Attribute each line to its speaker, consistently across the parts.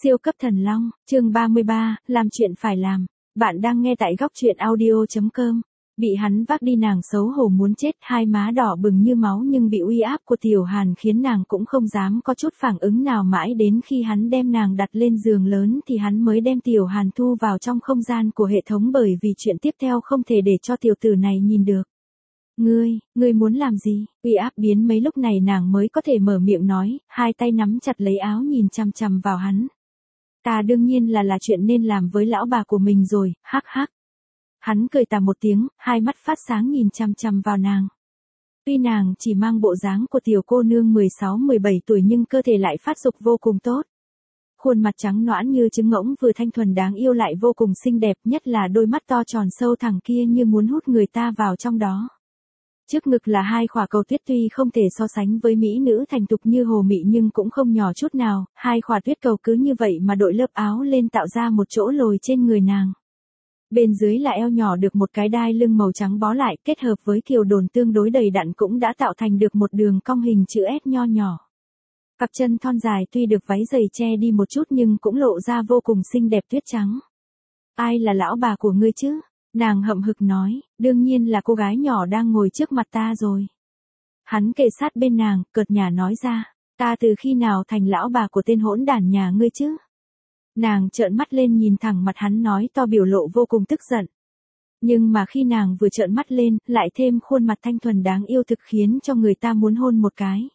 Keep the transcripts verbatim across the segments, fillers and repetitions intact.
Speaker 1: Siêu cấp thần long, chương ba mươi ba, làm chuyện phải làm. Bạn đang nghe tại góc truyện audio chấm com. Bị hắn vác đi nàng xấu hổ muốn chết, hai má đỏ bừng như máu nhưng bị uy áp của Tiểu Hàn khiến nàng cũng không dám có chút phản ứng nào, mãi đến khi hắn đem nàng đặt lên giường lớn thì hắn mới đem Tiểu Hàn thu vào trong không gian của hệ thống, bởi vì chuyện tiếp theo không thể để cho tiểu tử này nhìn được. Ngươi, ngươi muốn làm gì? Uy áp biến mấy lúc này nàng mới có thể mở miệng nói, hai tay nắm chặt lấy áo nhìn chằm chằm vào hắn. Ta đương nhiên là là chuyện nên làm với lão bà của mình rồi, hắc hắc. Hắn cười tà một tiếng, hai mắt phát sáng nhìn chằm chằm vào nàng. Tuy nàng chỉ mang bộ dáng của tiểu cô nương mười sáu mười bảy tuổi nhưng cơ thể lại phát dục vô cùng tốt. Khuôn mặt trắng nõn như trứng ngỗng, vừa thanh thuần đáng yêu lại vô cùng xinh đẹp, nhất là đôi mắt to tròn sâu thẳng kia như muốn hút người ta vào trong đó. Trước ngực là hai khỏa cầu tuyết, tuy không thể so sánh với mỹ nữ thành tục như Hồ Mị nhưng cũng không nhỏ chút nào, hai khỏa tuyết cầu cứ như vậy mà đội lớp áo lên tạo ra một chỗ lồi trên người nàng. Bên dưới là eo nhỏ được một cái đai lưng màu trắng bó lại, kết hợp với kiều đồn tương đối đầy đặn cũng đã tạo thành được một đường cong hình chữ S nho nhỏ. Cặp chân thon dài tuy được váy dày che đi một chút nhưng cũng lộ ra vô cùng xinh đẹp tuyết trắng. Ai là lão bà của ngươi chứ? Nàng hậm hực nói, đương nhiên là cô gái nhỏ đang ngồi trước mặt ta rồi. Hắn kề sát bên nàng, cợt nhả nói ra, ta từ khi nào thành lão bà của tên hỗn đản nhà ngươi chứ? Nàng trợn mắt lên nhìn thẳng mặt hắn nói to, biểu lộ vô cùng tức giận. Nhưng mà khi nàng vừa trợn mắt lên, lại thêm khuôn mặt thanh thuần đáng yêu thực khiến cho người ta muốn hôn một cái.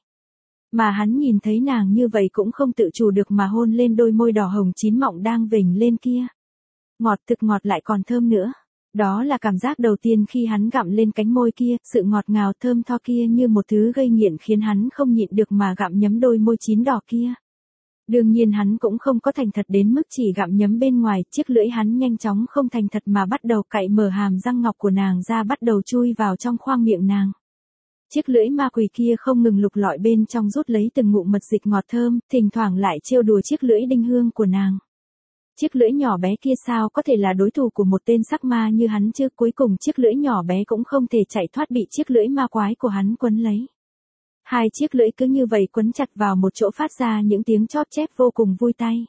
Speaker 1: Mà hắn nhìn thấy nàng như vậy cũng không tự chủ được mà hôn lên đôi môi đỏ hồng chín mọng đang vểnh lên kia. Ngọt thực ngọt lại còn thơm nữa. Đó là cảm giác đầu tiên khi hắn gặm lên cánh môi kia, sự ngọt ngào thơm tho kia như một thứ gây nghiện khiến hắn không nhịn được mà gặm nhấm đôi môi chín đỏ kia. Đương nhiên hắn cũng không có thành thật đến mức chỉ gặm nhấm bên ngoài, chiếc lưỡi hắn nhanh chóng không thành thật mà bắt đầu cạy mở hàm răng ngọc của nàng ra, bắt đầu chui vào trong khoang miệng nàng. Chiếc lưỡi ma quỷ kia không ngừng lục lọi bên trong rút lấy từng ngụm mật dịch ngọt thơm, thỉnh thoảng lại trêu đùa chiếc lưỡi đinh hương của nàng. Chiếc lưỡi nhỏ bé kia sao có thể là đối thủ của một tên sắc ma như hắn chứ, cuối cùng chiếc lưỡi nhỏ bé cũng không thể chạy thoát, bị chiếc lưỡi ma quái của hắn quấn lấy. Hai chiếc lưỡi cứ như vậy quấn chặt vào một chỗ phát ra những tiếng chóp chép vô cùng vui tai.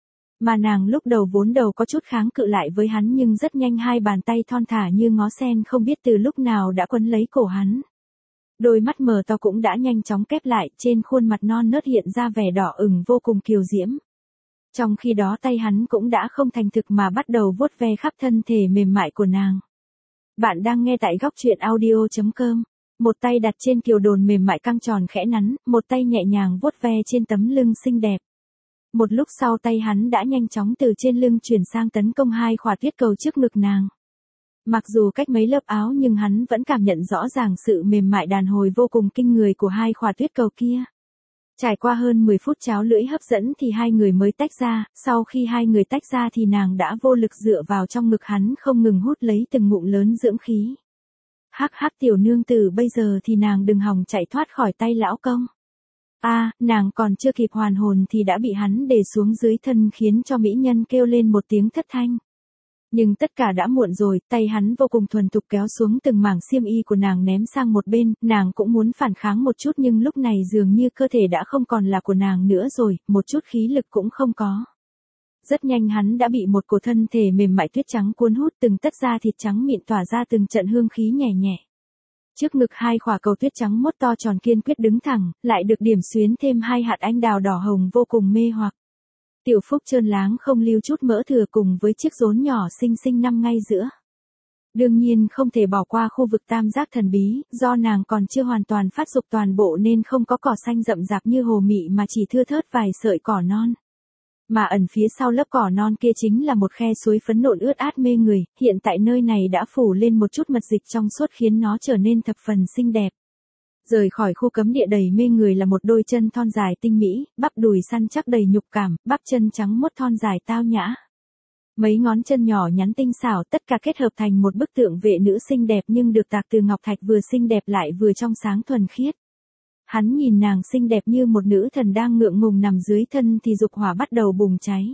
Speaker 1: Mà nàng lúc đầu vốn đầu có chút kháng cự lại với hắn nhưng rất nhanh hai bàn tay thon thả như ngó sen không biết từ lúc nào đã quấn lấy cổ hắn. Đôi mắt mờ to cũng đã nhanh chóng kép lại, trên khuôn mặt non nớt hiện ra vẻ đỏ ửng vô cùng kiều diễm. Trong khi đó tay hắn cũng đã không thành thực mà bắt đầu vuốt ve khắp thân thể mềm mại của nàng. Bạn đang nghe tại góc truyện audio chấm com. Một tay đặt trên kiều đồn mềm mại căng tròn khẽ nắn, một tay nhẹ nhàng vuốt ve trên tấm lưng xinh đẹp. Một lúc sau tay hắn đã nhanh chóng từ trên lưng chuyển sang tấn công hai khỏa tuyết cầu trước ngực nàng. Mặc dù cách mấy lớp áo nhưng hắn vẫn cảm nhận rõ ràng sự mềm mại đàn hồi vô cùng kinh người của hai khỏa tuyết cầu kia. Trải qua hơn mười phút cháo lưỡi hấp dẫn thì hai người mới tách ra, sau khi hai người tách ra thì nàng đã vô lực dựa vào trong ngực hắn không ngừng hút lấy từng ngụm lớn dưỡng khí. Hắc hắc tiểu nương tử, bây giờ thì nàng đừng hòng chạy thoát khỏi tay lão công. A, à, nàng còn chưa kịp hoàn hồn thì đã bị hắn để xuống dưới thân khiến cho mỹ nhân kêu lên một tiếng thất thanh. Nhưng tất cả đã muộn rồi, tay hắn vô cùng thuần thục kéo xuống từng mảng xiêm y của nàng ném sang một bên, nàng cũng muốn phản kháng một chút nhưng lúc này dường như cơ thể đã không còn là của nàng nữa rồi, một chút khí lực cũng không có. Rất nhanh hắn đã bị một cổ thân thể mềm mại tuyết trắng cuốn hút, từng tất da thịt trắng mịn tỏa ra từng trận hương khí nhẹ nhẹ. Trước ngực hai khỏa cầu tuyết trắng mốt to tròn kiên quyết đứng thẳng, lại được điểm xuyến thêm hai hạt anh đào đỏ hồng vô cùng mê hoặc. Tiểu phúc trơn láng không lưu chút mỡ thừa cùng với chiếc rốn nhỏ xinh xinh nằm ngay giữa. Đương nhiên không thể bỏ qua khu vực tam giác thần bí, do nàng còn chưa hoàn toàn phát dục toàn bộ nên không có cỏ xanh rậm rạp như Hồ Mị mà chỉ thưa thớt vài sợi cỏ non. Mà ẩn phía sau lớp cỏ non kia chính là một khe suối phấn nộn ướt át mê người, hiện tại nơi này đã phủ lên một chút mật dịch trong suốt khiến nó trở nên thập phần xinh đẹp. Rời khỏi khu cấm địa đầy mê người là một đôi chân thon dài tinh mỹ, bắp đùi săn chắc đầy nhục cảm, bắp chân trắng muốt thon dài tao nhã. Mấy ngón chân nhỏ nhắn tinh xảo, tất cả kết hợp thành một bức tượng vệ nữ xinh đẹp nhưng được tạc từ ngọc thạch, vừa xinh đẹp lại vừa trong sáng thuần khiết. Hắn nhìn nàng xinh đẹp như một nữ thần đang ngượng ngùng nằm dưới thân thì dục hỏa bắt đầu bùng cháy.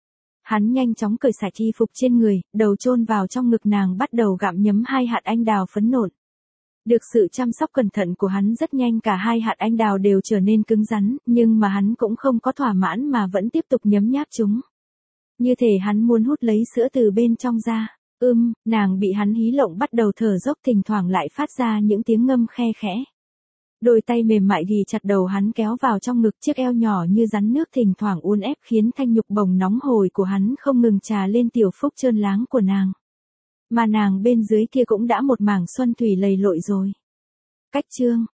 Speaker 1: Hắn nhanh chóng cởi sạch y phục trên người, đầu chôn vào trong ngực nàng bắt đầu gặm nhấm hai hạt anh đào phấn nộn. Được sự chăm sóc cẩn thận của hắn rất nhanh cả hai hạt anh đào đều trở nên cứng rắn, nhưng mà hắn cũng không có thỏa mãn mà vẫn tiếp tục nhấm nháp chúng. Như thể hắn muốn hút lấy sữa từ bên trong ra. Ưm, nàng bị hắn hí lộng bắt đầu thở dốc, thỉnh thoảng lại phát ra những tiếng ngâm khe khẽ. Đôi tay mềm mại ghì chặt đầu hắn kéo vào trong ngực, chiếc eo nhỏ như rắn nước thỉnh thoảng uốn ép khiến thanh nhục bồng nóng hổi của hắn không ngừng trà lên tiểu phúc trơn láng của nàng. Mà nàng bên dưới kia cũng đã một mảng xuân thủy lầy lội rồi. Cách chương